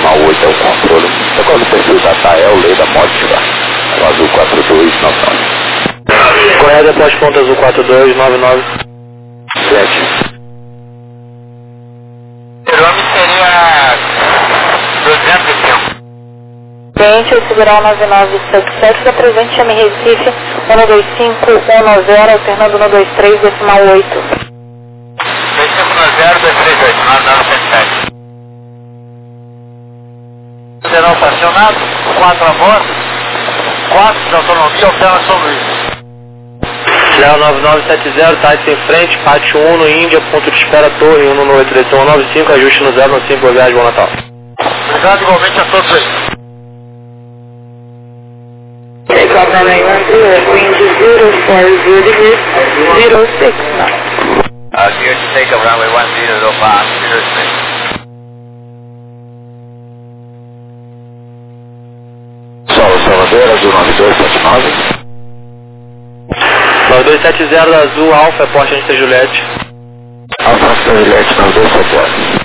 decimal 8 é o controle. Agora o perfil da Tael, lei da Mótica, o azul 4299. Correio após ponto azul 42997. O nome seria 205. Cliente, o Federal 9977 da presente, chame Recife, 125190, alternando 123, decimal 8. 2590-238, 9977. Serão estacionados, 4 a bordo, 4 de autonomia, opera São Luís. Léo 9970, táxi em frente, pátio 1 no Índia, ponto de espera, torre 198, direção 195, ajuste no 095, boa viagem, bom Natal. Obrigado igualmente a todos aí. Takeoff 991, wind 040 knots. Here to take a runway 1005, 06. Solo Salvador, azul 9279. 9270 azul, Alfa, Porta Anta Juliette. Alfa Anta Juliette 9270.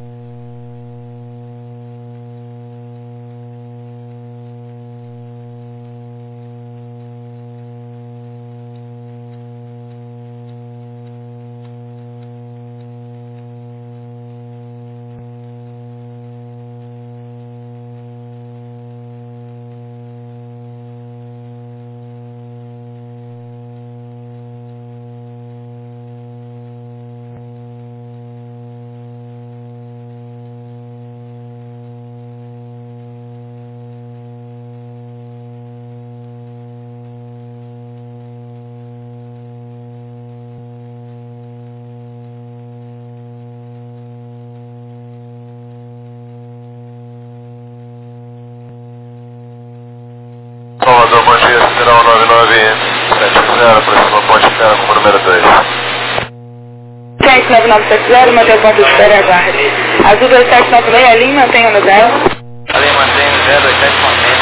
Salvador, bom dia, Federal 9970, próxima ponte de espera com o número 2. Cliente 9970, mantém o ponto de espera e aguarde. Azul 2796, a linha mantém no 0. Ali mantém 027 mantém.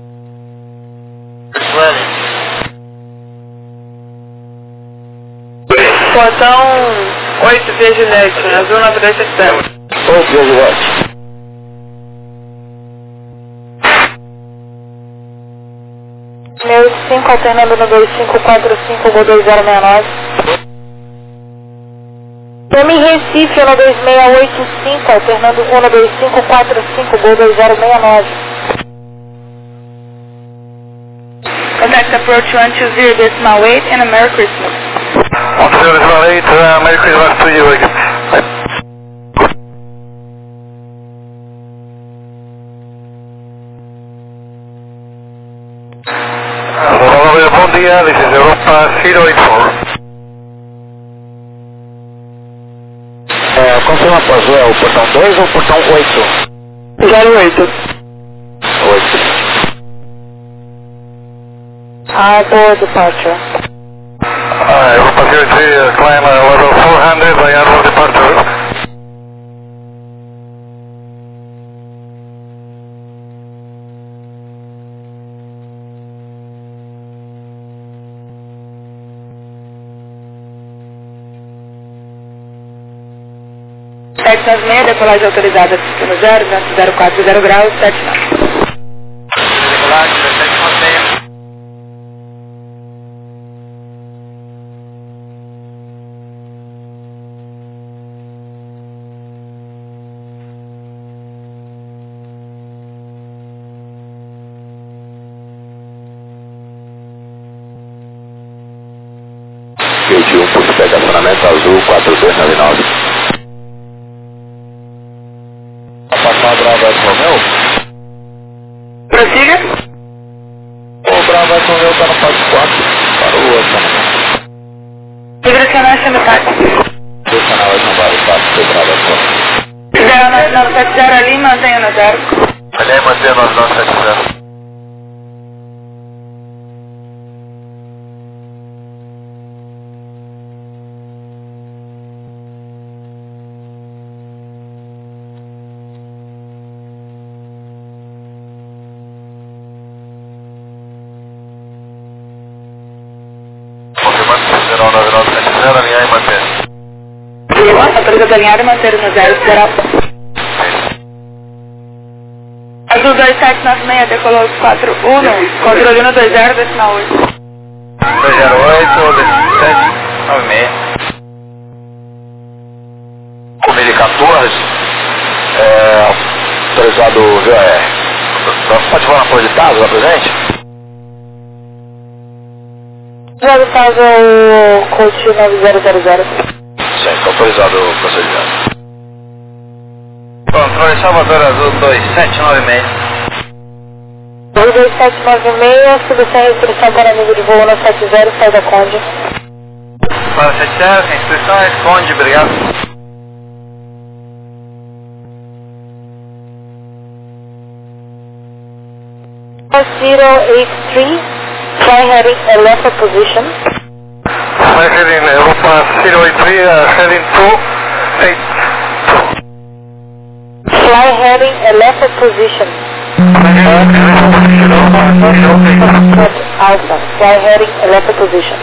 Portão 8 de Juliette, azul 9370. 8 de Juliette. Meu 5, alternando no 2545, Gol 2069. Chame Recife, no 2685, alternando 12545, Gol 2069. Contact approach 120, decimal 8, and a Merry Christmas. 108, Merry Christmas to you again. Bom dia, this is Europa 084. Confirma para azul, é o portão 2 ou o portão 8? 08. 8. Boa departure. Europa 03, climb level 400 by Admiral departure. Texas 6, decolagem autorizada, destino 0, vento 04, 0 graus, 7 knots. Decolagem 17 mantenha. Gate 1, por estacionamento azul 4299. Passar Bravo Alfa Romeo? Prossiga. O Bravo Alfa Romeo está no passo 4. Para o outro. Migracionar chame táxi. O canal é não vale o passo do Bravo Alfa Romeo. 09970 ali, mantenha no 0. Ali mantenha 9970. Alinhar e manter. Autorizado alinhar e manter no 0, será. Azul 2796, decolou 41, controle no 20, decimal 8. 208, 2796. 1014, autorizado VOR. Pode falar positado lá presente? Já do caso é o coach 9000. Sim, autorizado o procedimento. Controle Salvador Azul 2796. 2796, tudo sem restrição para nível de voo na 70, sai da Conde. Para 70, sem inscrições, Conde, obrigado. Zero 83, fly heading a left position. Fly heading Europa 083, heading 282. Fly heading a left position. Alpha, fly heading a left position.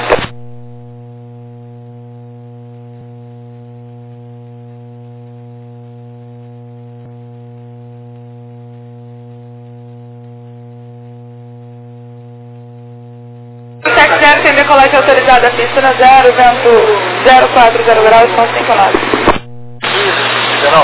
Tem decolagem autorizada, pista na 0, vento 040 graus, com 5 knots. General.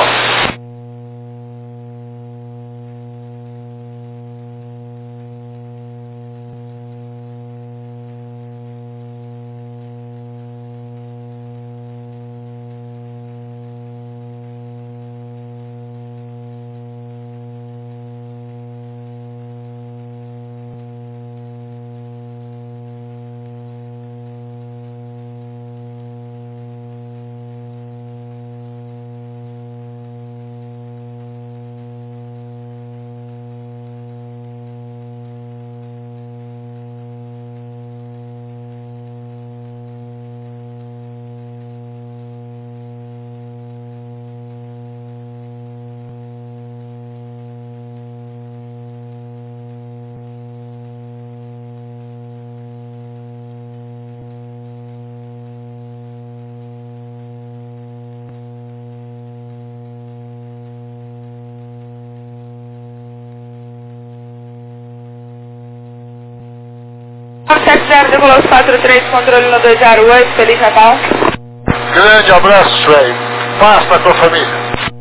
Decolou 43, controle no 208, Feliz Natal. Grande abraço, velho. Paz pra tua família.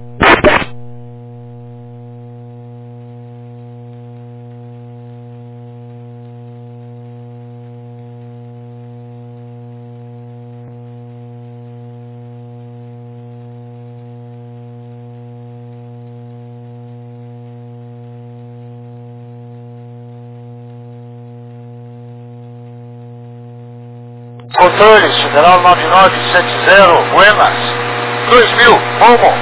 Controle, General 9970, Buenas, 2000, Momo.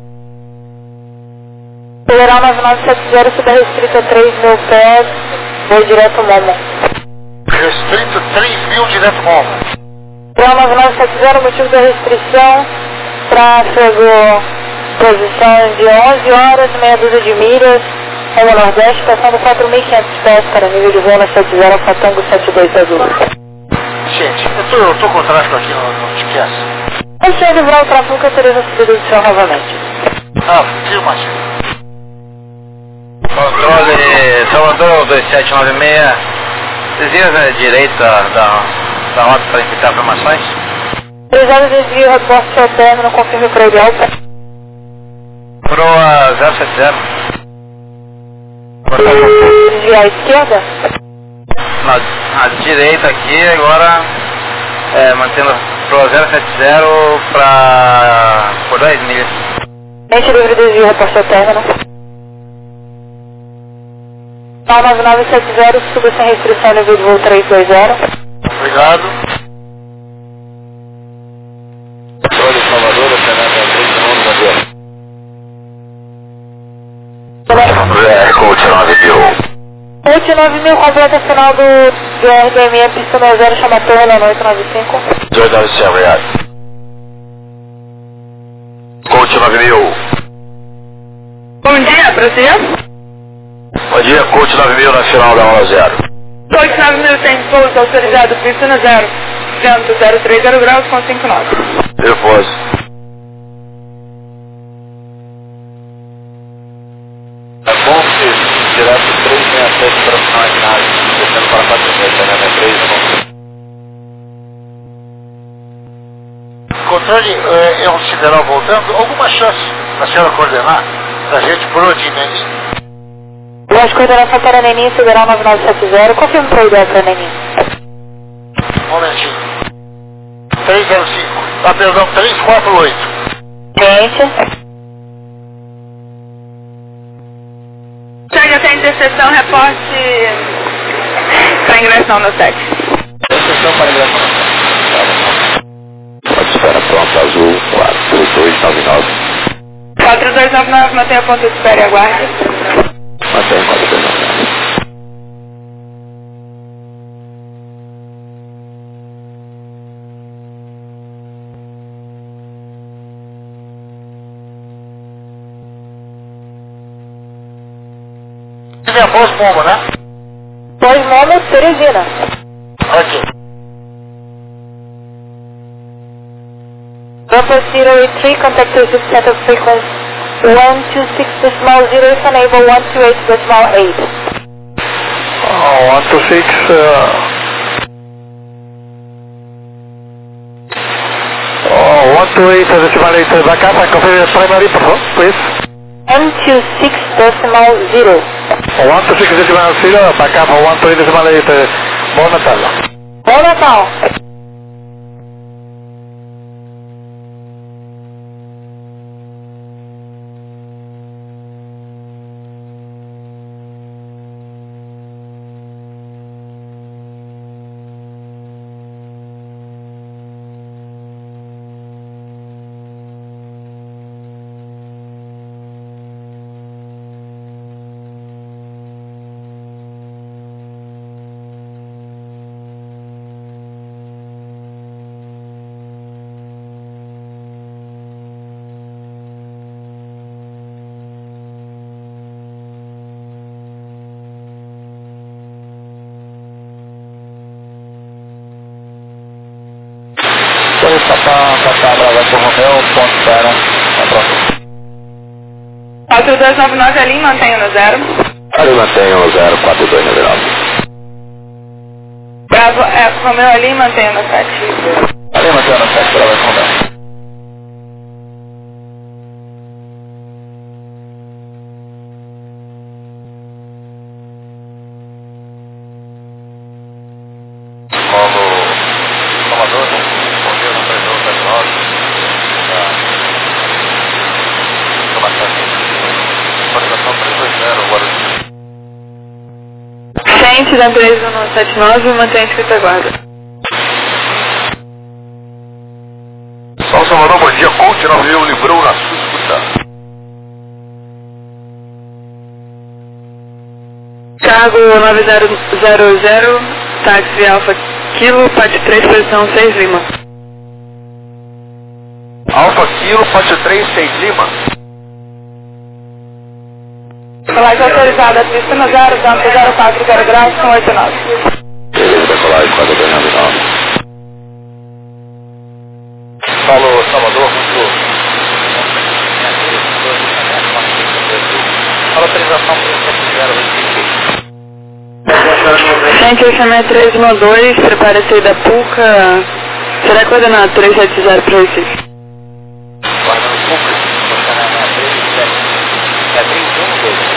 Federal 9970, suba restrito 3.000 pés, voo direto Momo. Restrito 3000, direto Momo. Federal 9970, motivo da restrição, tráfego, posição de 11 horas, meia dúzia de milhas, rumo nordeste, passando 4.500 pés para nível de voo na 70, Fatango 72 Azul. Gente, eu tô com tráfego aqui no GPS. Antes de livrar o tráfego, eu teria recebido do céu novamente. Afirmativo. Controle Salvador 2796. Desvia à direita da rota para evitar informações. 3 horas de desvio, reposto ao término, confirme para ele alta. Proa 070. Desviar à esquerda. Na direita aqui, agora mantendo Proa 070 por 2 milhas. Mente livre desvio, reposto ao término. 9970, suba sem restrição, nível de voo 320. Obrigado. Controle Salvador, Fernando Coach 9000. Coach 9000, completa final do RDME, pista 90, chama Torre na noite 95. 297, obrigado. Coach 9000. Bom dia, prossiga. Bom dia, Coach 9000 na final da hora 0. Coach 9000 tem pouso autorizado, pista na 0. Vento 030 graus com 5 knots. Repouso. É bom que descendo para 46, né? 3, Controle, é um sideral voltando. Alguma chance da senhora coordenar da gente por onde, Neninho? Lógico, coordenação para Neninho, sideral 9970. Confirma para o ideal para Neninho. Um momentinho. 305. Ah, perdão, 348. Gente. Chega até a interseção, reporte para ingressão no set. Interseção para ingressão. Pode espera pronto, azul 4299. 4299, mantenha ponto de espera e aguarde. Mantém 4299. Tive a pós-momo, né? Pós-momo, Teresina. Ok. Bravo 083, contact to center frequency 126.0, if unable 128.8. 126, 128.8, back up and confirm primary, please. 126.0. 126.0, back up 128.8, bom Natal. Bom Natal. Papá, Brava por Romeu, ponto espera, na próxima. 4299 ali, mantenha no 0. Ali mantenha o 04299. Bravo, Romeu ali, mantenha no 7. Ali mantenha no 7, Brava por Romeu. Salvador, bom dia, no 3279. Atualização 320, Guarulhos. Gente da 3179, mantenha escrita guarda. São Salvador, bom dia, Conte 9000, livrou na sua escuta. Cargo 9000, táxi Alfa Kilo, Pátio 3, posição 6 Lima. Alfa Kilo, Pátio 3, 6 Lima. Colagem autorizada, pista no 0, campo 04, 0 graus, com 89. Beleza, decolagem 4299. Falou, Salvador, muito. Fala autorização para 7.0, Gente, esse é 312, prepare a saída PUCA. Será coordenado 370 para esse? guardando público, você na 317. É 312.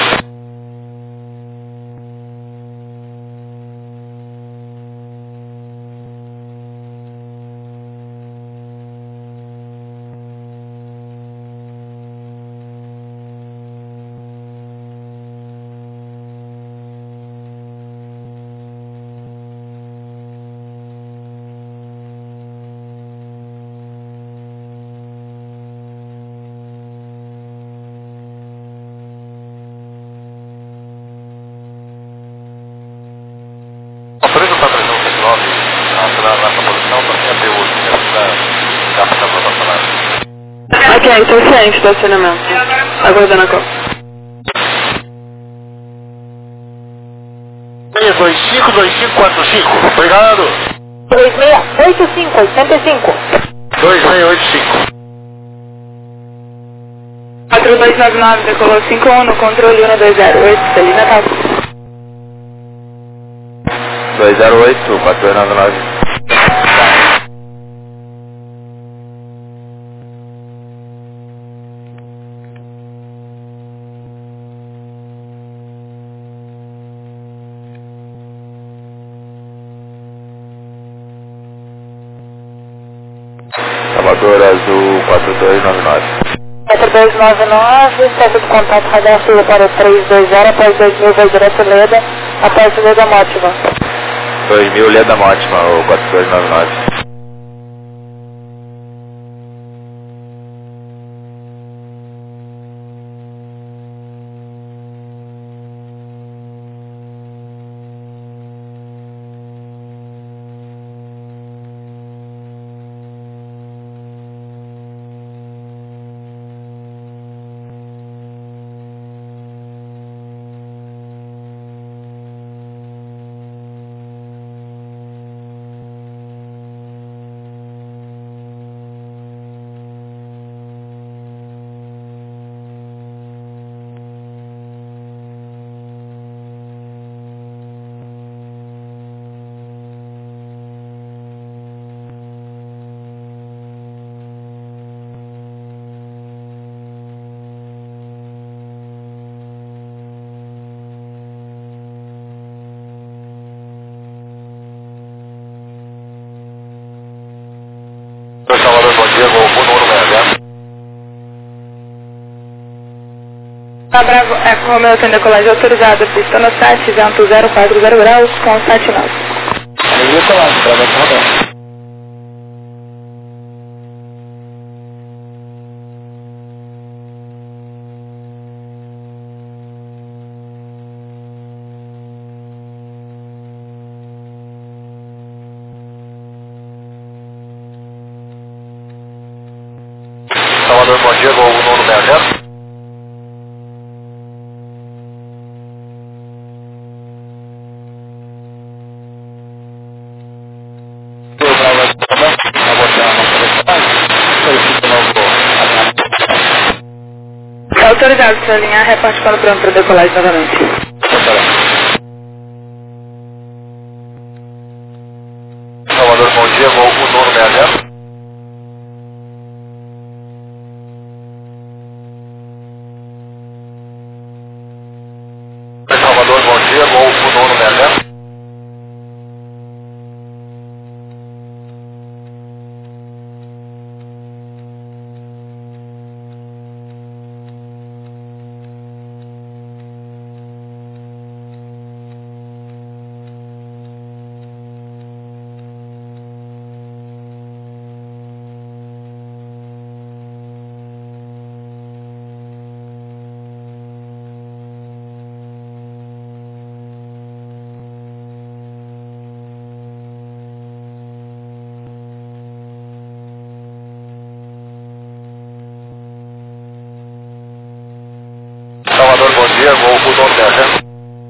Autoriza para 319, acelerar nessa posição, para quem até hoje, da protocolar. Ok, estou ciente do acionamento. Aguardando a copa. 625-2545, obrigado. 2685, 2685. 4299, decolou 51 no controle 1208, Celina Natal. 208, 4299. Salvador Azul 4299. 4299, teste de contato radar siga para 320, após 2000 vai direto Leda, após Leda Mótima. 2000 Leda Mótima, o 4299. Salvador, bom dia, vou no número 60. Bravo, Eco Romeo tem decolagem autorizada, pista no 7, vento 040 graus, com 79. Decolagem, Bravo, Eco Romeo. Salvador, bom dia, vou no número 60. Autorizado, se alinhar, reporte para o pronto para decolagem novamente. Salvador, bom dia, vou no número 60. Salvador, bom dia, vou no número 60. Salvador, bom dia, vou no número 60.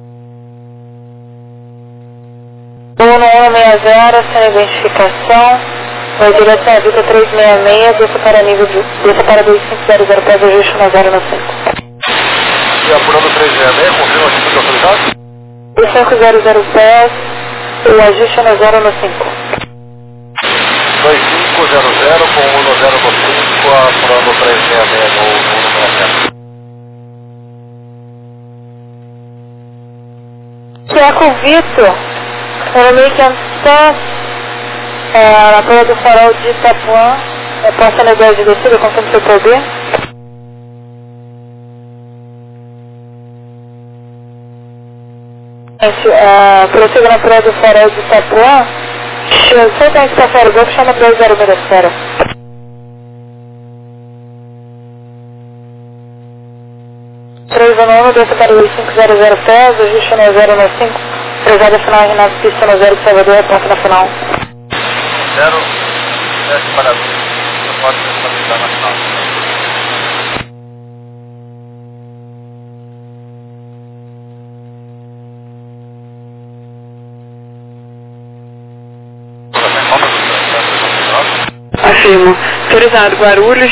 Voo no 160, sem identificação, vai direto à Vita 366, desça para nível de, desça para 2500, pés ajuste no 0 no 5. E apurando 366, confirma se tudo autorizado? 2500 pés, o ajuste no 0 no 5. 2500 com 1 no 0 no 5, apurando 366 no número 60. Tiago Vitor, American Star, na praia do farol de Itapuã, passa na ideia de descida, conforme seu poder. Prossiga na praia do farol de Itapuã, solta a está fora do golfo, chama 2060. Desça para 2500 pés, ajuste no 0 no 5, cruzada final na pista no 0 de Salvador, ponto na final. 0, desce para pode estabilizar na final. Afirmo. Autorizado Guarulhos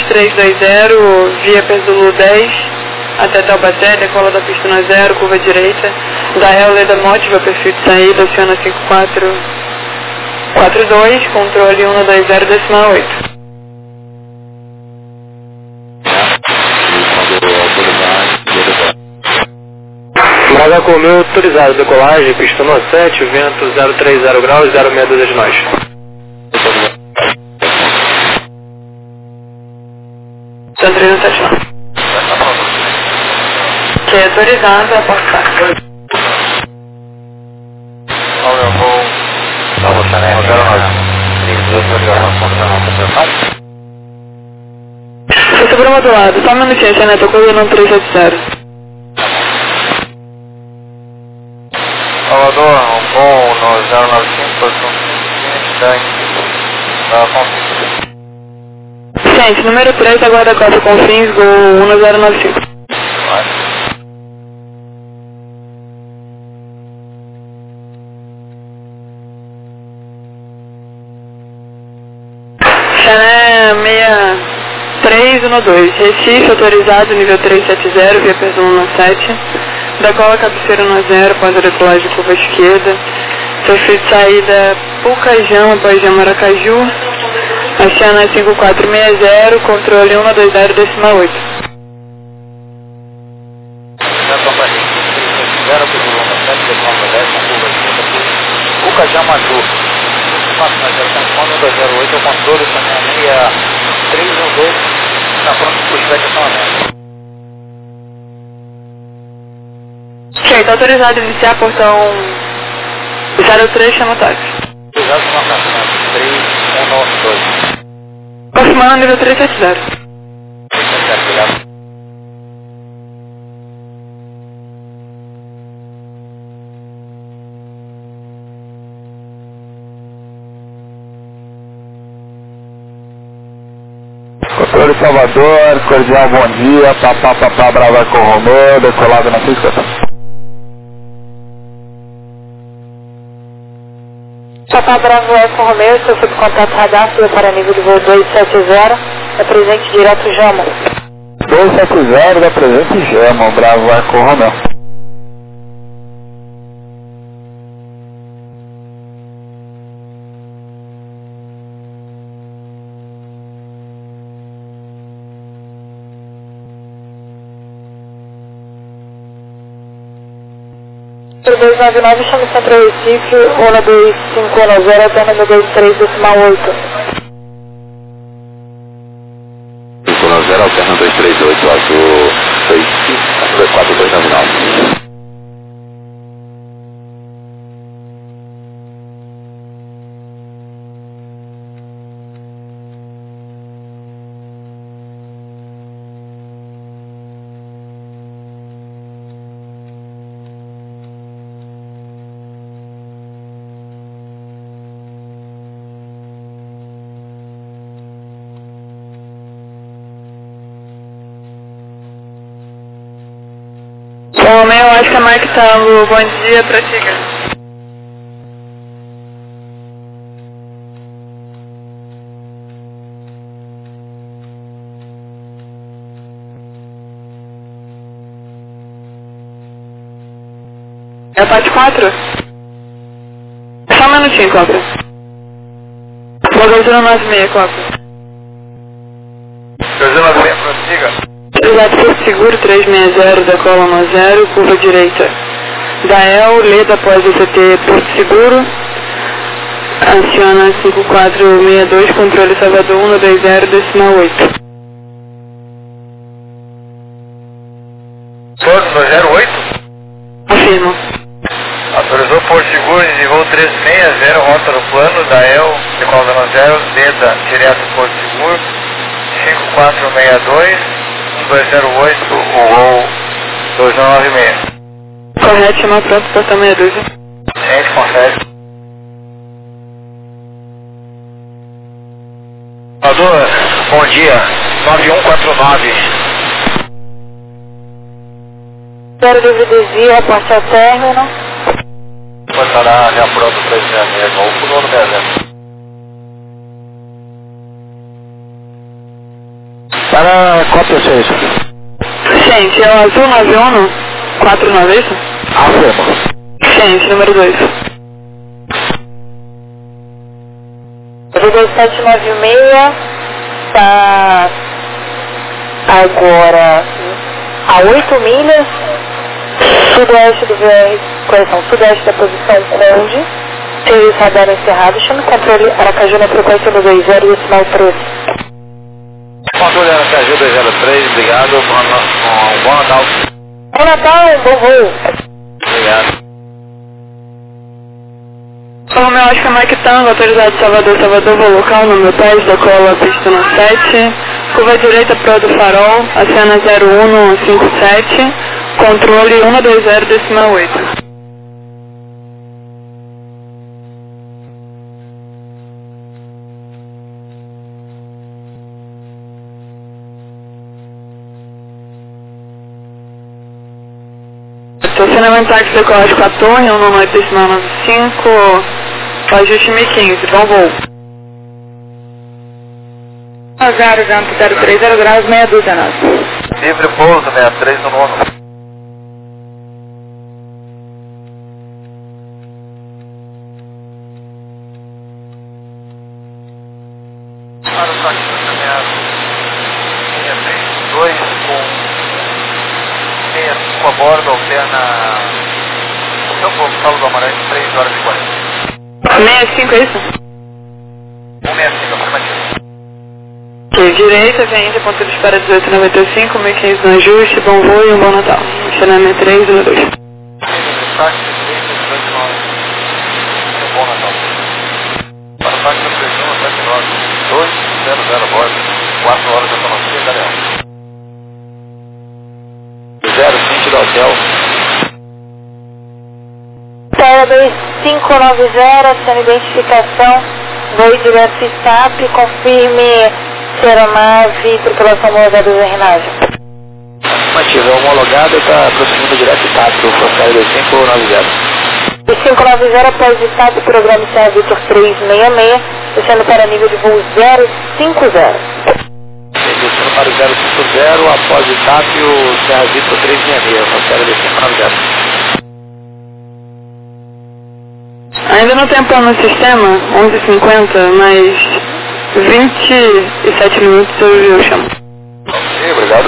320, via Pezulu 10, até Taubaté, decola da pista no 0, curva direita, Da El Leda Motiva, perfil de saída, aciona 5442, controle 120,8. Braga Comeu autorizado, decolagem, pista 7, vento 030 graus, 062 de nós. São 379. Que é autorizado a passar. Olha, eu vou... Tá, você nem Você sobrou modulado, só um minutinho, Xané, tô coordenando 370. Salvador, um bom no 095, posição 5, Gente, número 3, aguarda Costa Confins, Gol 1095. Xané 6312, Recife, autorizado, nível 370, via Persona 7. Decola cabeceira no 0, após a decolagem de curva esquerda. Perfil de saída Pucajama, após Maracaju. Aciona 5460, controle 120,8. Pucajama Azul. Máxima 0.108, o controle também 6312, na frente do pushback acionamento. Ok, tá autorizado a iniciar portão 03, chama o táxi. Autorizado com a marcação 3192. Aproximando nível 370. Obrigado. Controle Salvador, cordial bom dia, papá, Brava com Romeu, decolado na pista. Papá Bravo com Romeu, estou sob contato radar, para nível de voo 270, é presente direto Jamo. 270 da presente Jamo, Bravo com Romeu. Número 299, chama Centro Recife, Ola 2510, alterna 23,8. 510, alterna 238, azul 4299. Romeu, acho que a Mike Tango, bom dia, prossiga. É a parte 4? Só um minutinho, Cobra. Vou 096, Cobra. 096, prossiga. Autorizado Porto Seguro 360, decola no 0, curva direita. Dael, Leda após o CT Porto Seguro. Aciona 5462, controle Salvador 120,8. Porto 208. Afirmo. Autorizou Porto Seguro de voo 360, rota do plano, Dael, decola no 0, Leda, direto Porto Seguro, 5462, 208, o voo 296. Correto, chama pronto, portão 62. Gente, confere. Salvador, bom dia, 9149. Quero desvia, parte ao término. Passará já pronto 366, ou por ano mesmo. Para cópia 6. Gente, é o azul 91? 49, é isso? Afirma. Sim, esse número 2. O 2796 está agora a 8 milhas sudoeste do VR, correção, sudeste da posição Conde, serviço radar encerrado, chama o controle Aracaju na frequência do 20 decimal 13. Controle Aracaju 203, obrigado, bom Natal. Bom Natal, bom voo. Obrigado. Romeu Oscar Mike Tango, autorizado Salvador, voo local, número 10, decola pista no 7, curva direita pro do farol, acena 0157, controle 120 decimal 8. Estacionamento táxi decolagem com a torre, 198,95, ajuste 1015, bom voo. 030 graus, meia dúzia, nossa. Livre pouso 63 no nono. Para o táxi estacionado, 632 com 65 a bordo, alterna São Paulo, Paulo do Amarante, 3 horas e 40. 65, é isso? 165, afirmativo. Ok, direita, Avenida, ponto de espera 1895, 1015 no ajuste, bom voo e um bom Natal. Estacionamento 3 e 2. Táxi direita, 129. Um bom Natal. Para o táxi da Prefeitura, 79, 200 a bordo, 4 horas de autonomia, Daniel. 020 do hotel. Tela 2590, aciona identificação, voo direto SAP, confirme ser a nave, tripulação homologada de renagem. Afirmativa, homologada está prosseguindo direto SAP, o Foscari 2590. 2590 após o SAP, programa Serra Vitor 366, descendo para nível de voo 050. Descendo para o 050, após o TAP, o Serra Vitor 366, Foscari 2590. Ainda não tem plano no sistema, 11h50, mas 27 minutos eu chamo. Ok, obrigado.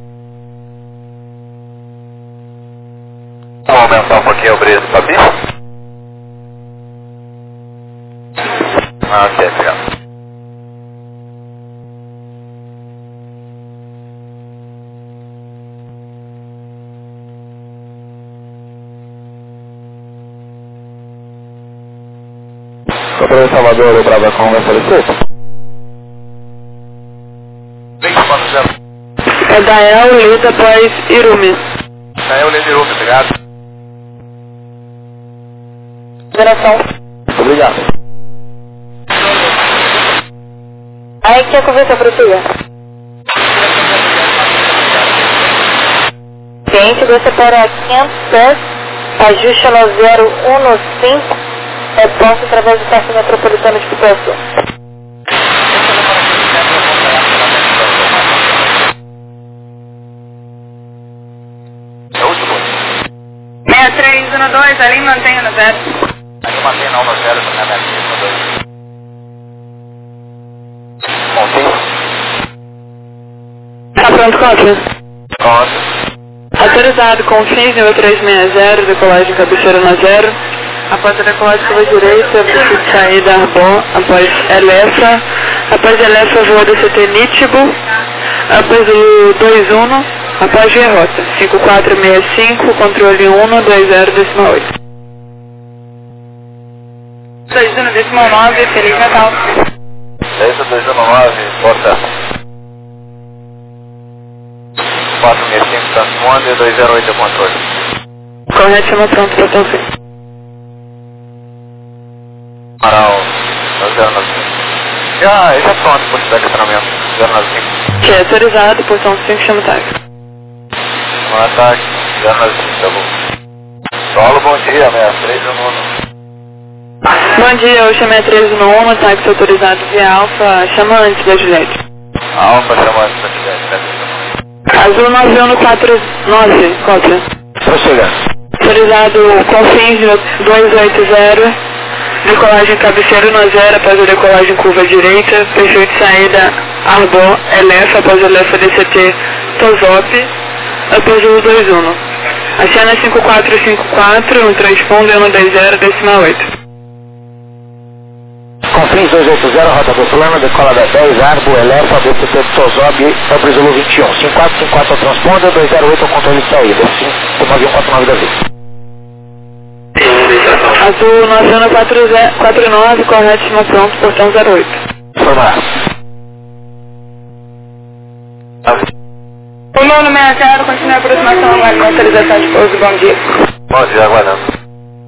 Vamos aumentar um pouquinho o brilho para pista? Ok, obrigado. Controle Salvador, Brava com vai aparecer? 24-0. É Dael, Lida, após Irumi. Dael, Lida, Irumi, obrigado. Operação. Obrigado. Aí que a conversa prossiga. Cliente, desce para 500 pés, ajuste no 015, reposta através do taxi metropolitano de Pituaçu. É o último. 6312, ali mantém no 0. Ali mantém na 1-0, na minha pista 2. Bom, Tá pronto, cópia? pronto. Autorizado com fins nível 360, decolagem cabeceira na 0. Após a decolagem curva direita, de saída Arbon, após Elefa. Após Elefa, voa do CT Nítibo. Após o 21, após G Rota. 5465, controle 120 decimal 8. 21 decimal 9, Feliz Natal. 10-219, porta 465, transponde, 208 controle. Correto, chama pronto para você. Amaral, 095. Já é pronto por estacionamento, 095. Que é autorizado, portão 5, chama o táxi. Um ataque, 095, tá bom. Solo, bom dia, 63 no nono. Bom dia, eu chamei a 13 no 1, táxi autorizado via Alfa, chama antes da Juliette. Alfa chamando essa cidade, Azul 9149, cópia. Prossiga. Autorizado Confins 280, decolagem cabeceiro no 0 após a decolagem curva direita, perfil de saída Arbor LF após o LF DCT Tosop, após o 21. A cena é 5454, no transponder 120, decimal 8. Confins 280, rotador fulano, decola da 10, Arbo, Elefa, DCT Tozob, Fabrizolo 21. 5454 ao transponder, 208 ao controle de saída. 9149 da vida. Azul, na cena 49, corretíssimo pronto, portão 08. Formar. O 960, continua a aproximação agora, autorização de pouso, bom dia. Bom dia, aguardando.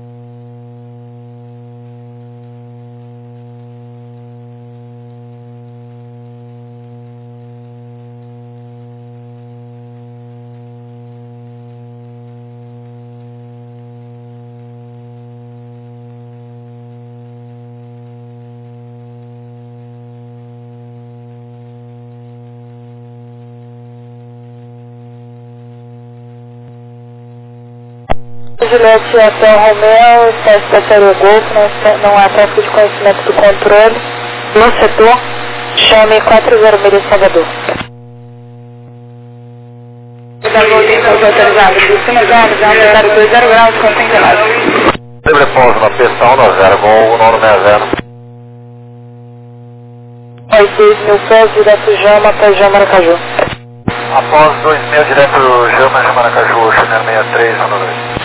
Juliette até Romeu, está estacionário Golfo, não há tráfego de conhecimento do controle. No setor, chame 40 Salvador. Autorizado, Cristina Gomes, autorizado 20 graus, com 59. Livre pouso na pista 190, Gol 960. Mais 2 mil pés, direto Jama até Jama Aracaju. Após 2.000, direto Jama, Maracaju, China 63, 192.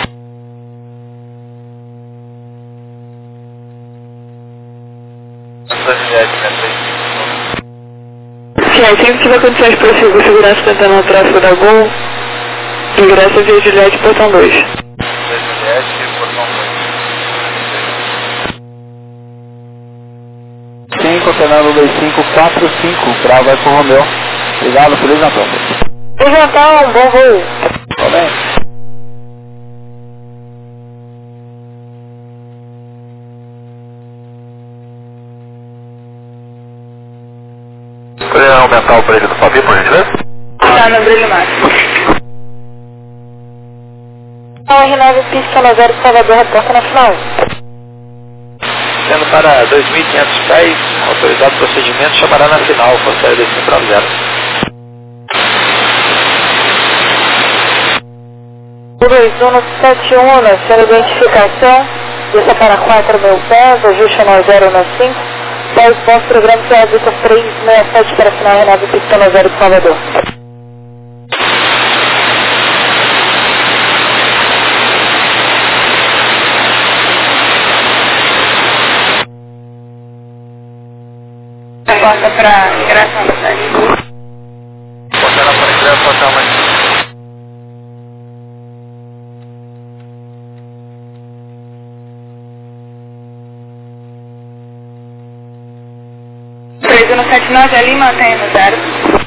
Sim, sempre que tiver condições para segurança tentando o tráfego da Gol, ingressa via Juliette, portão 2. Juliette, portão 2. 5, Fernando 2545, Bravo Eco Romeu. Obrigado, Feliz Natal. Feliz Natal, bom voo. Tá bem? Poderia aumentar o brilho do pavio, por gentileza? Está no brilho máximo. R9 pista no 0 Salvador, reporta na final. Sendo para 2.500 pés, autorizado procedimento, chamará na final, for sair desse para 0. O 2171, sendo identificação, desça para 4 mil pés, ajuste no 0 no 5. 10 bons programas de órbita 367 para final R9 pista no 0 de Salvador. Porta para migração da cidade. Portando para ingresso, portão mais. No 79 ali, mantém no 0.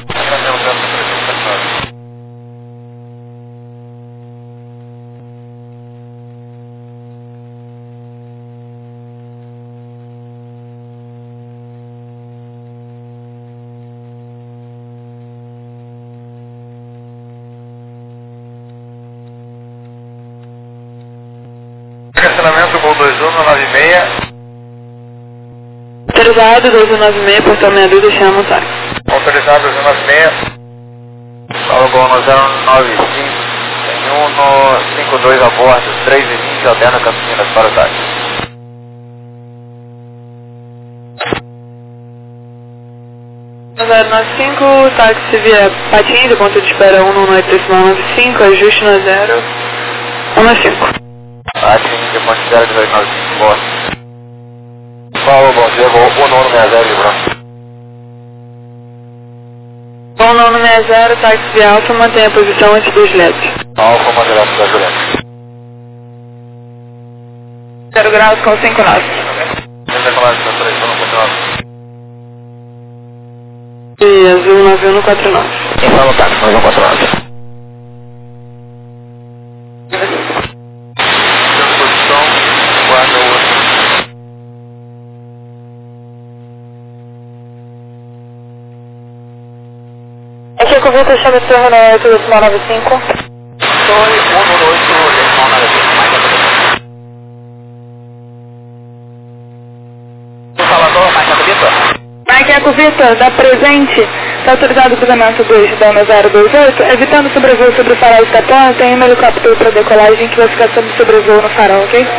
Estacionamento Gol 21 no 96. Autorizado 296, portão 62, chama o táxi. Autorizado 296. Fala Gol no 095. Tem um no 52 a bordo, 3h20, alterna Campinas para o táxi. No 095, táxi via Patins, ponto de espera 118.95, ajuste no 0, 195. Patins, de ponto de espera de 295, bordo. Fala, bom dia, Gol 1960, Libra. Bom, 960, táxi de alfa, mantém a posição antes do Juliette. Alfa, moderado da Juliette. 0 graus com 59. E azul 9149. Quem fala o táxi, 9149. Posição, guarda o outro. Aqui é o convite, chama de torre no 895. Torre 1 no 8. Eco Vitor, da presente, está autorizado o cruzamento 2 da 028, evitando sobrevoo sobre o farol de Tapão, tem um helicóptero para decolagem que vai ficar sob sobrevoo no farol, ok?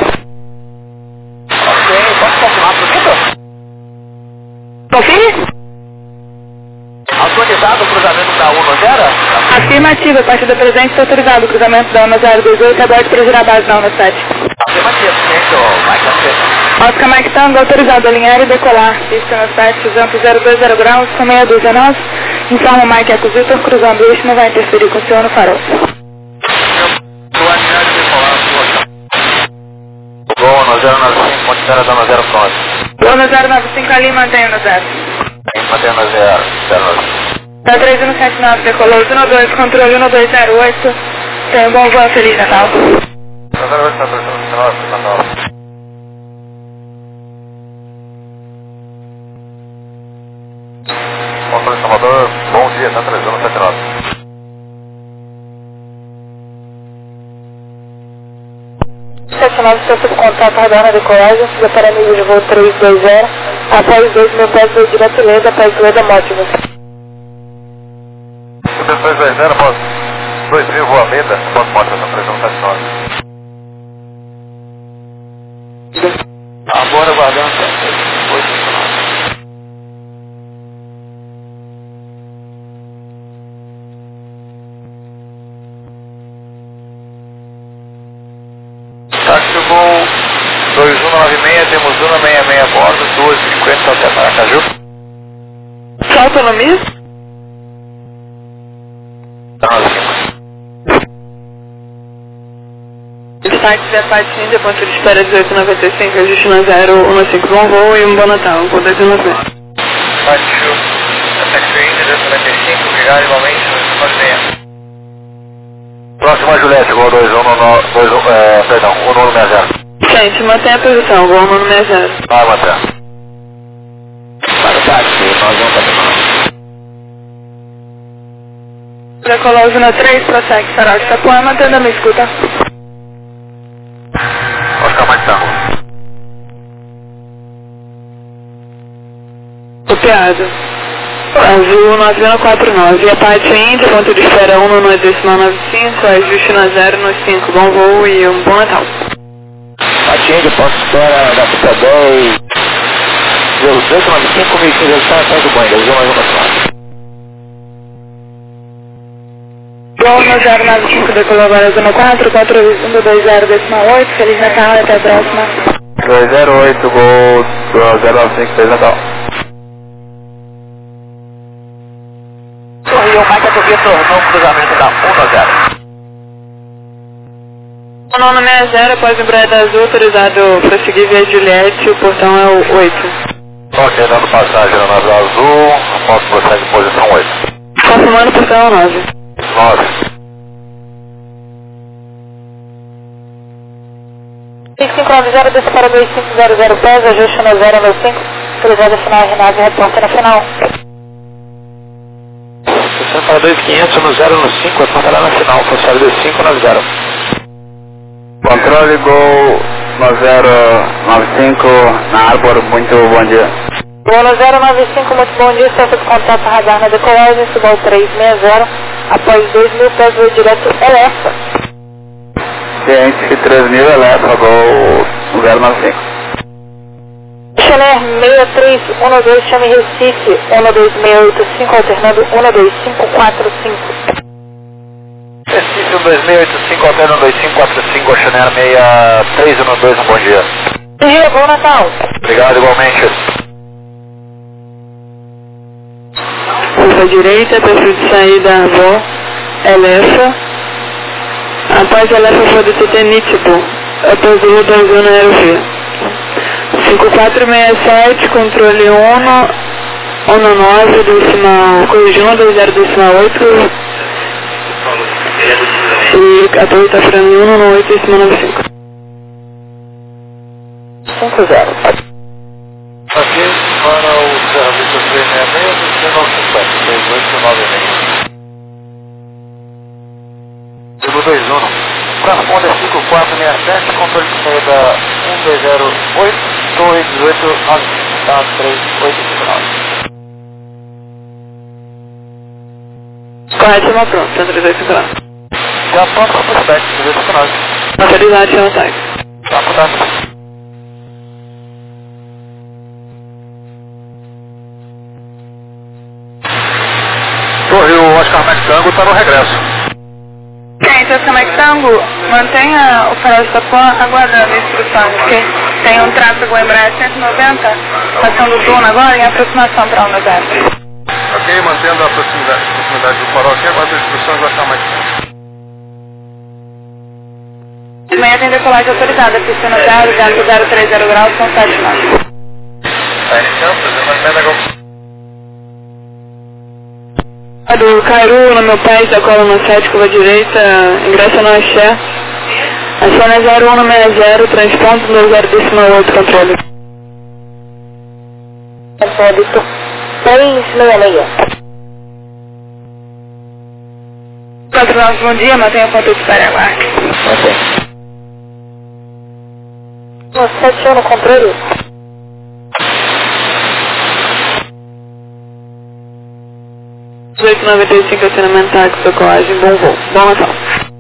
Ok, posso confirmar pro Vitor? Confire? Autorizado o cruzamento da 190? Afirmativa, a partir da presente está autorizado o cruzamento da 028 aberto para girar a base da 17. Afirmativa, cliente, Mike Tango. Oscar Mike Tango, autorizado a alinhar e decolar, pista na 7, vento 020 graus, com meia dúzia nós, informa o Mike Eco Vitor, cruzando o eixo, não vai interferir com o senhor no farol. Gol no 095, ponte 0 da 0 pronto. Gol no 095 ali, mantenha no 0. Mantém no 0, 0. Tá 3179, decolou 12, controle 1208, tenha um bom voo, Feliz Natal. 08, Natal. Controle Salvador, bom dia, tá 3179. Estou sob contato radar na decolagem, siga para nível de voo 320, após 2.000 pés voo direto Leda, após Leda Mótivos. 220, após 2.000 voa Leda, após Mótivos, tá 3179. Agora aguardando. Táxi Gol 2196, temos 166 a bordo, 250 até Maracaju. Só autonomia? Destaque da parte Índia, ponto de espera 1895, ajuste na 015, bom voo e um bom Natal, voo 296. Táxi Índia 1895, obrigado igualmente, 296. Próxima Juliette, Gol 190. Gente, mantém a posição, voo 160. Vai, manter. Para o táxi, nós vamos continuar. Decolou usina 3, prossegue, farol de Itapuã, mantendo a minha escuta. Oscar Mike Tango. Copiado. Azul 9149, Apache Índia, ponto de espera 19295, ajuste na 095, bom voo e um bom Natal. Atinge, posso espera da pista 10, 1895, 1500, atrás do banho, mais uma continuar. Gol no 095, decolou agora zona 4, 4120,8, Feliz Natal e até a próxima. 208, Gol 095, Feliz Natal. Sorriu, Mike Eco Vitor, no cruzamento da 190. 190, após o Embraer da Azul, autorizado prosseguir via Juliette, o portão é o 8. Ok, dando passagem na nave azul, posso prossegue em posição 8. Confirmando o portão é o 9. 9. 5590, desce para 2500 pés, ajuste na 095, cruzada final R9, reporta na final. Você para 2500 no 015, reporta lá na final, forçado 2590. Controle Gol 9095 na Arbor, muito bom dia. Gol 095, muito bom dia, está sob contato radar na decolagem, suba 360, após 2.000 pés voo direto Elefa. Ciente 3000, Elefa, Gol 095. Chanel 6312, chame Recife, 12685, alternando 12545. Recife 2685, alterno 2545, Chanel 6312, bom dia. Bom dia, bom Natal. Obrigado igualmente. Curva direita, perfil de saída avó, Elefa. Após Elefa for do TT nítido, após o da zona aerovia. 5467, controle 19, decimal, corrigindo 20,8. E a torre está virando em 198, decimal 95. 50. Aqui para o serviço 366 do 1950, 3896. Tudo 21. Transponder 5467, controle de saída 1208, torre 1895, tá 3859. Correto, chama pronto, 13859. Já pronto para o prospect, 13859. Autorizado, chama táxi. Tá, contato. Torre, o Oscar Mike Tango está no regresso. Gente, Oscar Mike Tango, mantenha o farol de Itapuã aguardando a instrução, porque tem um tráfego Embraer 190 passando o turno agora em aproximação para a Onda Zero. Ok, mantendo a proximidade do farol aqui, aguarda as instruções do Oscar Mike Tango. Amanhã tem decolagem autorizada, pista no 030 graus com 7 knots. Está iniciando, fazendo a meta Do Cairu, no meu pé, da coluna 7, curva direita, ingresso no Axé. Aciona 0160, transponto 20,8, controle. Controle 666. 49, bom dia, mantenha o ponto de espera e aguarde. Ok. 71 no controle. Os 895 acionamento táxi, decolagem, bom voo. Bom natal.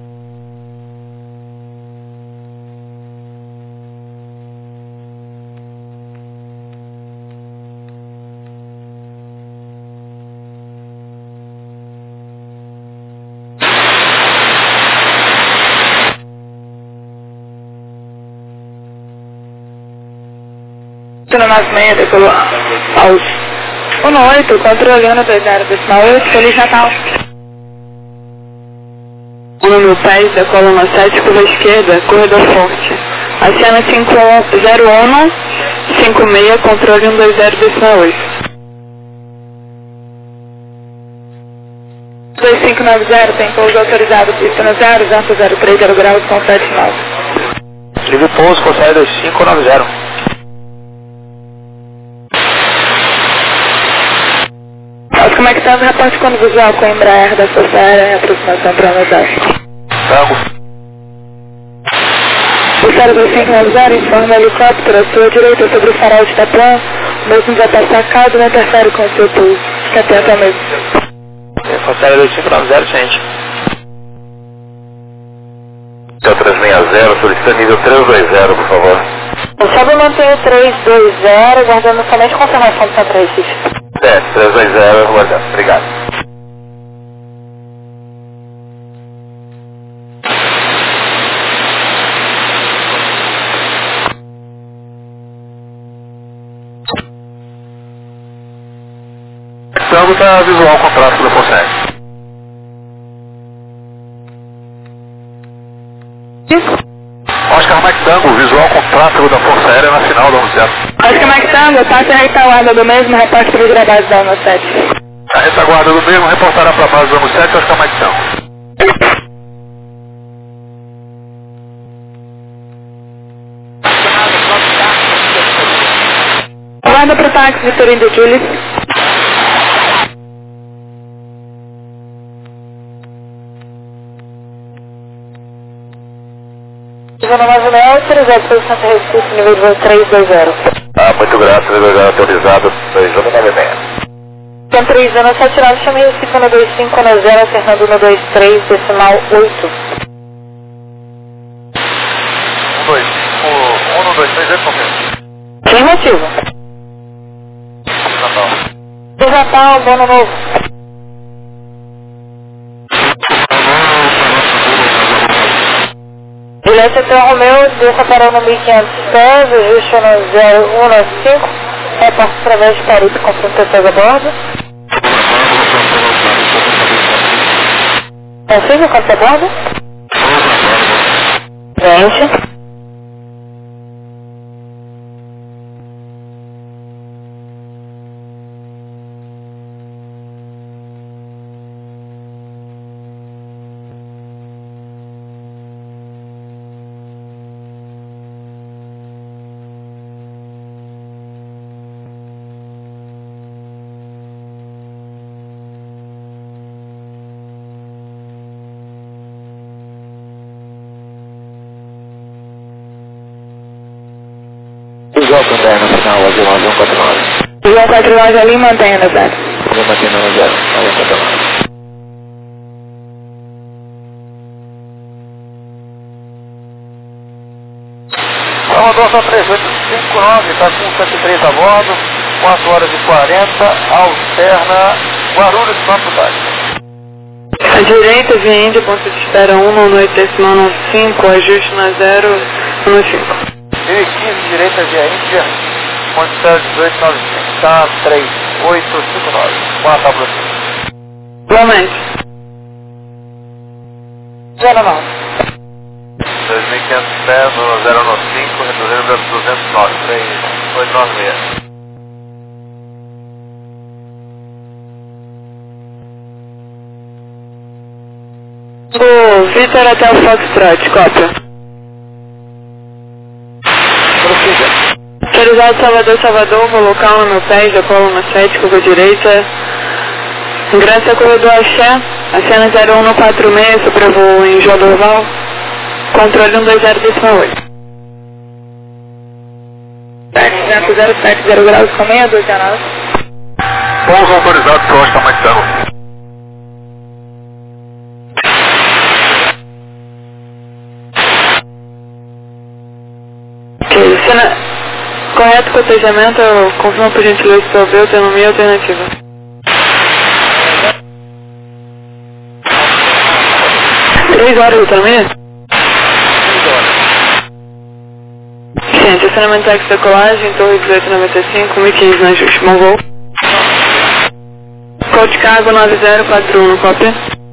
Acionamento 6, decolou aos 18, controlando 20,8, Feliz Natal. No meu pé, da coluna 7, curva esquerda, corredor forte. Aciona 0156, controle 120,8. 2590, tem pouso autorizado, pista no 030 graus com 79. Ligue o pouso, consegue 2590. Como é que está o reporte quando visual com a Embraer da Força Aérea em aproximação para a unidade? Tango. O 0590 informa o helicóptero à sua direita sobre o farol de Itapuã. O mesmo já está sacado e não interfere com o seu pulso. Fique atento ao mesmo. Força Aérea 2590, gente. 360, solicita nível 320, por favor. Sobe o mantenho 320, guardando somente confirmação do Centro Recife. 320, guardando. Obrigado. Tango está visual com o tráfego da Força Aérea. Oscar Mike Tango, visual com tráfego da Força Aérea na final da 17. Oscar Mike Tango, passe a retaguarda do mesmo, reporte para os gravados da 17. A retaguarda do mesmo reportará para a base da 17, Oscar Mike Tango. Guarda para o táxi Vitorino de Jules. Zona 9 autorizado pelo Centro Recife, nível de voo 320. Muito grato, nível autorizado, 296. Centro Recife, zona 79, chame Recife no 2590, alternando no 23, decimal 8. 123, confirma. Sem motivo. Natal. Feliz Natal, bom ano novo. Juliette Hotel Romeu, desça para no 1500 pés, ajuste no 0195, reporte através de Paris com 30 pessoas a bordo. Consigo quanto a bordo? 20. Visual com André no final, azul 9149. Visual 49 ali, mantenha no 0. Vou manter no 0, 9149. Salvador só 3859, está com 103 a bordo, 4 horas e 40, alterna Guarulhos, Santo Táxi. A direita, via Índia, ponto de espera 1,8,95, ajuste na 0,15. 1015, direita, via Índia, ponto de espera 1895, está 3859, com a tábua aqui. Igualmente. 09. 2.500 pés no 095, reduzindo para 209, 3896. O Vitor até o Foxtrot, cópia. Autorizado Salvador, vou local no meu pé, da coluna 7, curva direita. Ingresso ao corredor Axé, acena 0146, sobrevoo em João Dorval. Controle 120,8. 770 graus com meia dúzia, nada. Pouso autorizado, Costa Marcelo. Correto cotejamento, confirma por gentileza se houver autonomia alternativa. Três horas de autonomia? 3 horas. Gente, estacionamento táxi decolagem, torre 1895, 1015 na ajuste, bom voo. Code cargo 9041, cópia.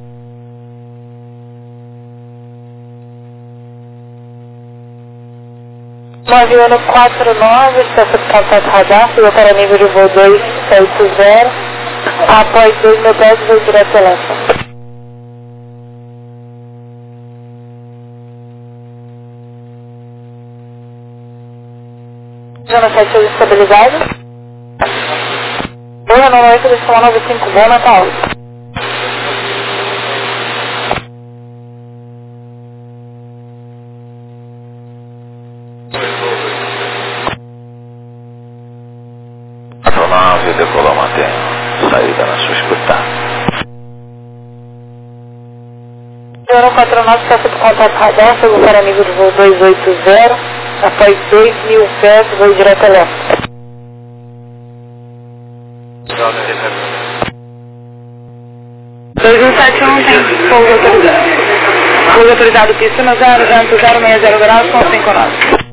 Aviano 49, está sob contato radar, chegou para nível de voo 280, após 2 mil pés, voo direto a Lessa. Zona 7 estabilizado. Boa noite, 2,95, bom Natal. Decolou, mantém saída na sua escuta. Zona 49, está sob contato radar, chegou para nível de voo 280, após 2 mil pés, voo direto a Lessa. 2171 tem pouso autorizado. Pouso autorizado, pista no 060 graus com 59.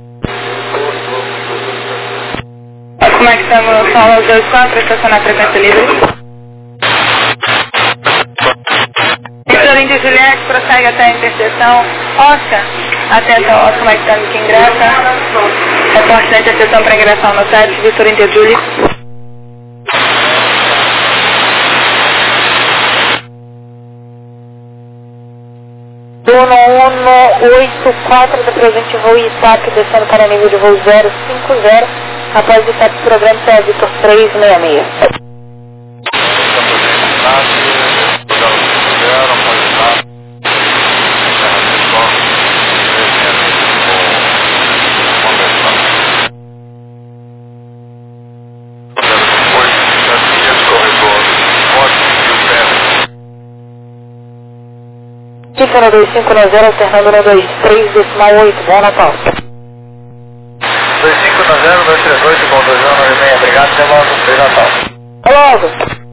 Como é que estamos? São os 24, estacionar frequência livre. Vitor Índia Juliette prossegue até a interseção Oscar. Atento ao como é que estamos que ingressa. Reporte da interseção para ingressão no site, Vitor Índia Juliette. Uno 184 do presente voo ITAP, descendo para nível de voo 050, após o ITAP programa para Vitor 366. Fica no 2590, alternando no 23,8, bom Natal. 2590, 238, com 2196, obrigado, até logo, Feliz Natal. Até logo.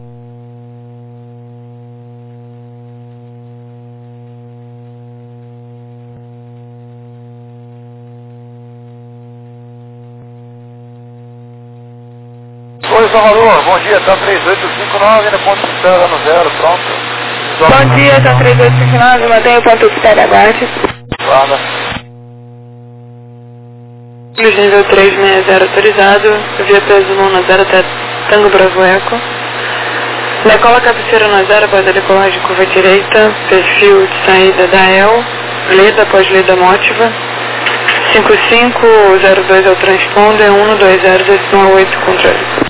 Oi, Salvador, bom dia, tá 3859, no ponto de espera no 0, pronto. Bom dia, tá 3859, mantenha o ponto de espera abaixo. Guarda. Nível 360 autorizado, via peso 1 na 0 até Tango Bravo Eco. Decola cabeceira na 0 após a decolagem curva direita, perfil de saída da EL, Leda após Leda Mótiva. 5502 é o transponder, 120 controle.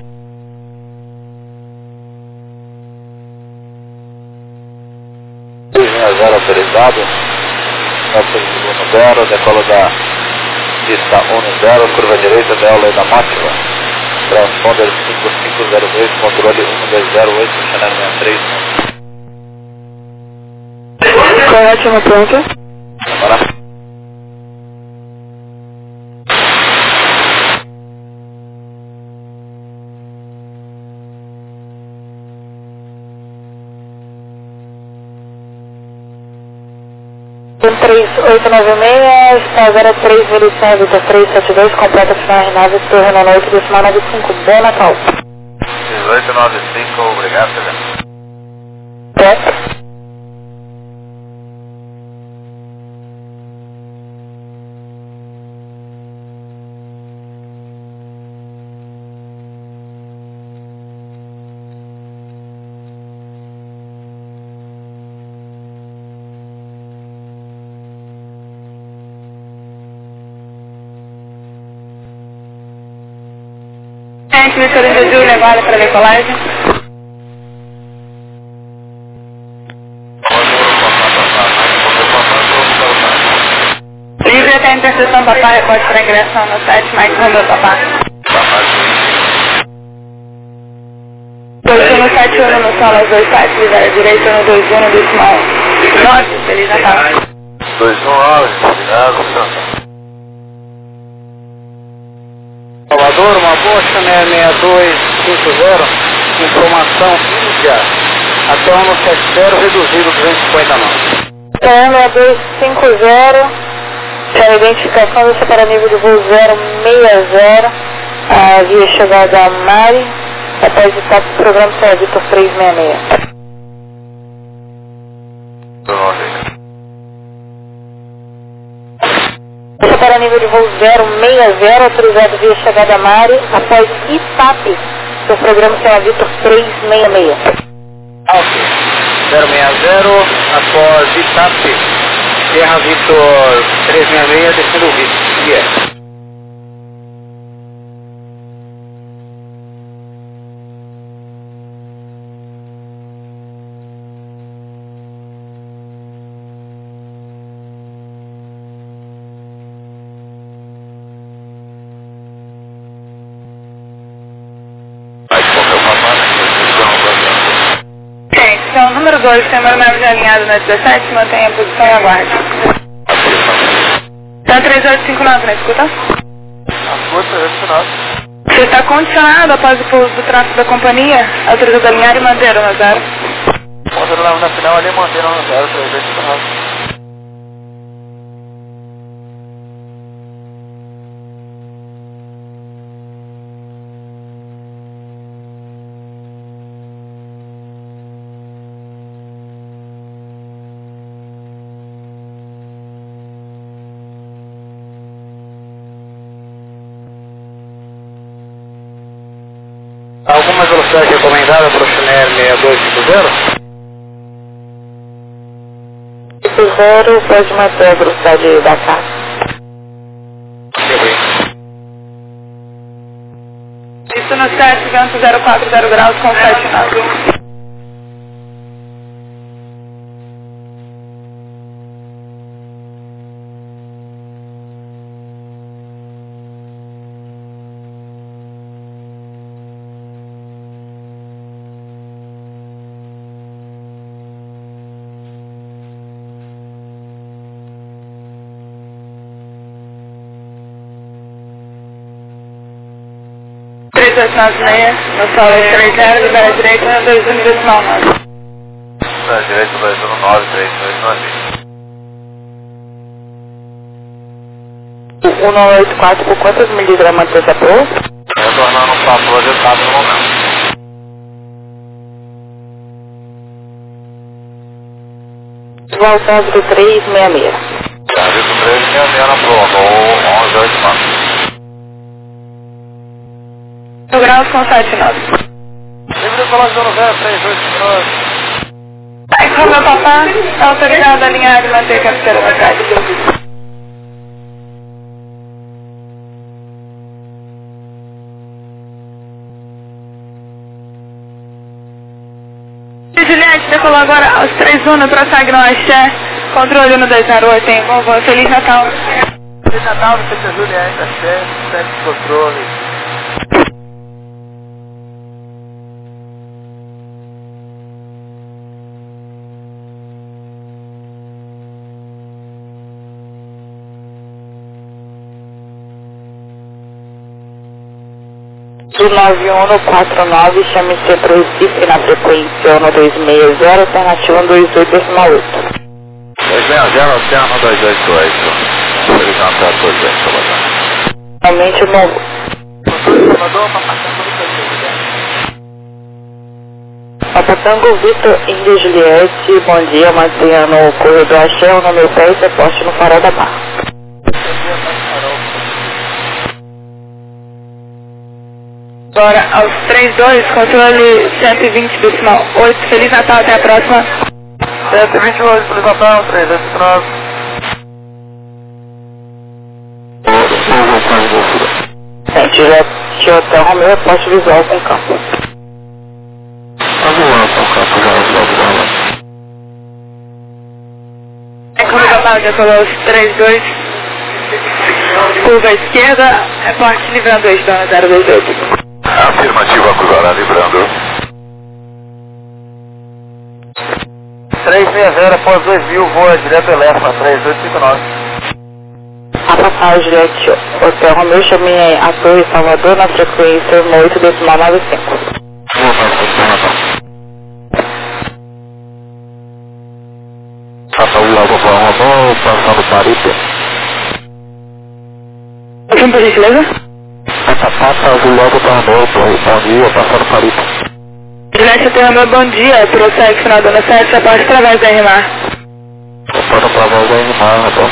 Autorizado, no 0, decola da pista 10, curva direita da aula da Mótiva, transponder 5502, controle 1208, funcionário 63. Correto, no pronto. Bora. 3896, está 03, Milição, Vitor 372, completa final Renave, Torre na noite, decimal 95, bom Natal. 1895, obrigado, Sérgio. Certo. Missão de Júlia, agora para decolagem. Livre até a interseção papai, pode para ingressão no site, mais rumo papai. 2171 no solo, aos 27, ligar direito no 21 no decimal 9, Feliz Natal. 219, obrigado, Santa. Salvador, uma boa Chanel 6250, informação Índia, até 170, reduzido 250 não. Chanel 6250, a identificação desse para nível de voo 060, a via chegada a Mari, após o status do programa São Vitor 366. Para nível de voo 060, autorizado via chegada a Mari, após ITAP, do programa São Vitor 366. Ok. 060, após ITAP, Terra Vitor 366, descendo o Vitor. Yeah. Número 2, tem meu nave alinhado na 17, mantenha a posição e aguarde. Tá 3859, né? Escuta? Escuta, 39. Você está condicionado após o pouso do tráfego da companhia, autorizado a alinhar e manter na 0. Controlamos na final ali, manteram na 0, 3859. Alguma velocidade recomendada para o Chanel 6250? 0, pode manter a velocidade da casa. Isso no 7, vento 040 graus com 79. No solo 30, libera direito no 21 decimal 9. Libera direito 219, 3219. 184, por quantos miligramas você aprovou? Retornando um platô agitado no momento. Voltando do 366. Vitor 366 na prova, ou 1184. Graus com 79. Livre colocando 03859. Aí, como meu papá, é autorizado a alinhar e manter a cabeceira na casa. Juliette, decolou agora aos 31, prossegue no Axé, controle no 208, hein? Bom voo, Feliz Natal. Feliz Natal, você Juliette, Axé, 7 controle. Do 9149, chame-se para Recife na frequência 1260, alternativa 128,8. 260, Alterna 288. Feliz Natal a todos aí, Salvador. Realmente não. Salvador, Papa Tango Vitor Índia Juliette, bom dia, mantenha no corredor Axé, o número 10, reposte no farol da Barra. Agora, aos 32, controle 120,8. Feliz Natal, até a próxima. 128, Feliz Natal, 389. Gente, já tinha até o meu reposte visual com campo. Curva Natal, já colou os 32. Curva esquerda, reporte livrando 2, dona 028. Afirmativa, cruzará livrando. 360 após 2000, voa direto Elétrica 3859. A passagem Juliette, Hotel Romeu, chamei a Torre Salvador na frequência 18,95. Passa o Lago para uma mão, passando Paripe. Por gentileza? Passa o Lago para uma mão, bom dia, passando Paripe. Juliette, Hotel Romeu, bom dia. Prossegue, final dona 7, reporte através da RMAR. Passa através da RMAR, rapaz.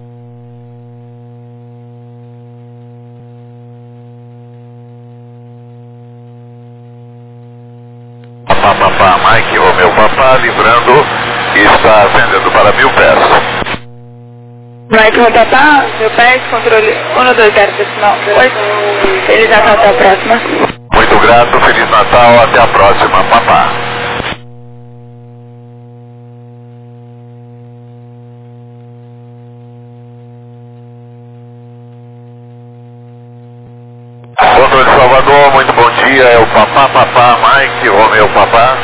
Papá, Mike, Romeu, papá, livrando e está ascendendo para 1000 pés. Mike, Romeu, papá, 1000 pés, controle 120,8. Feliz Natal, até a próxima. Muito grato, Feliz Natal, até a próxima, papá. Controle de Salvador, muito bom dia, é o papá, Mike, Romeu, papá.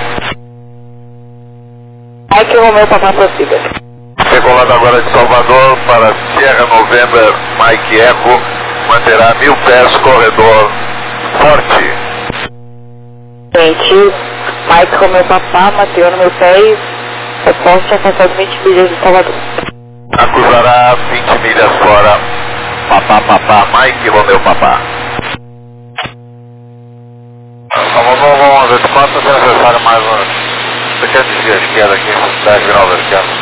Mike Romeu, papá, prossiga. Decolado agora de Salvador para Sierra November, Mike Eco, manterá 1000 pés, corredor forte. Gente, Mike Romeu, papá, Mateu número 10, reposte afastado 20 milhas de Salvador. Acusará 20 milhas fora, papá, Mike Romeu, papá. Vamos ver quanto é necessário mais um. Você quer desviar a esquerda aqui? 10 graus da esquerda.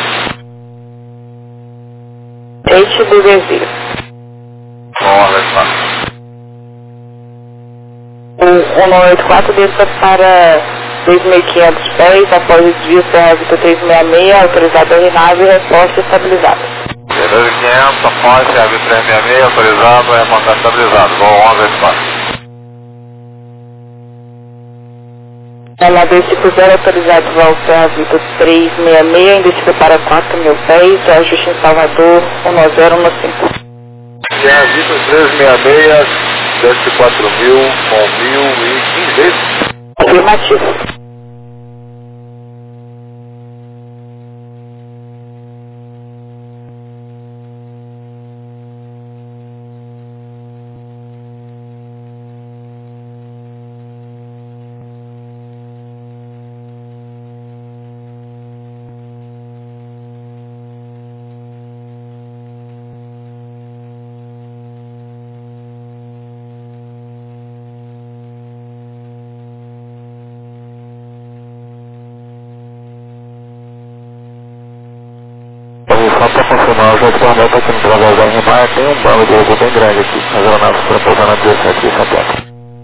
Gente do desvio. Vamos ver só. O 184 desça para 2.500 pés, após o desvio Serra Vitor 366, autorizado a RNAV e resposta estabilizada. 2.500, após Serra Vitor 366, autorizado, é montar estabilizado. Vou 11 espaço. Na 250 autorizado ao Serra Vitor 366, indicado para 4.000 pés, ajuste em Salvador 1015. Serra Vitor 366, desce 4.000 com 1.015. Afirmativo. Só para confirmar, os outros planetas aqui no através da RMAR tem um bando de robô bem grande aqui, as aeronaves para pousar na 17 de satélite.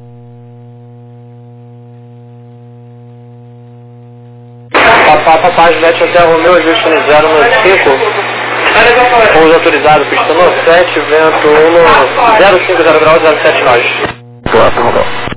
Papá, Juliette, Hotel Romeu, ajuste no 095. Pouso autorizado, pista no 7, vento 1, 050 graus, 079. Claro, Romeu.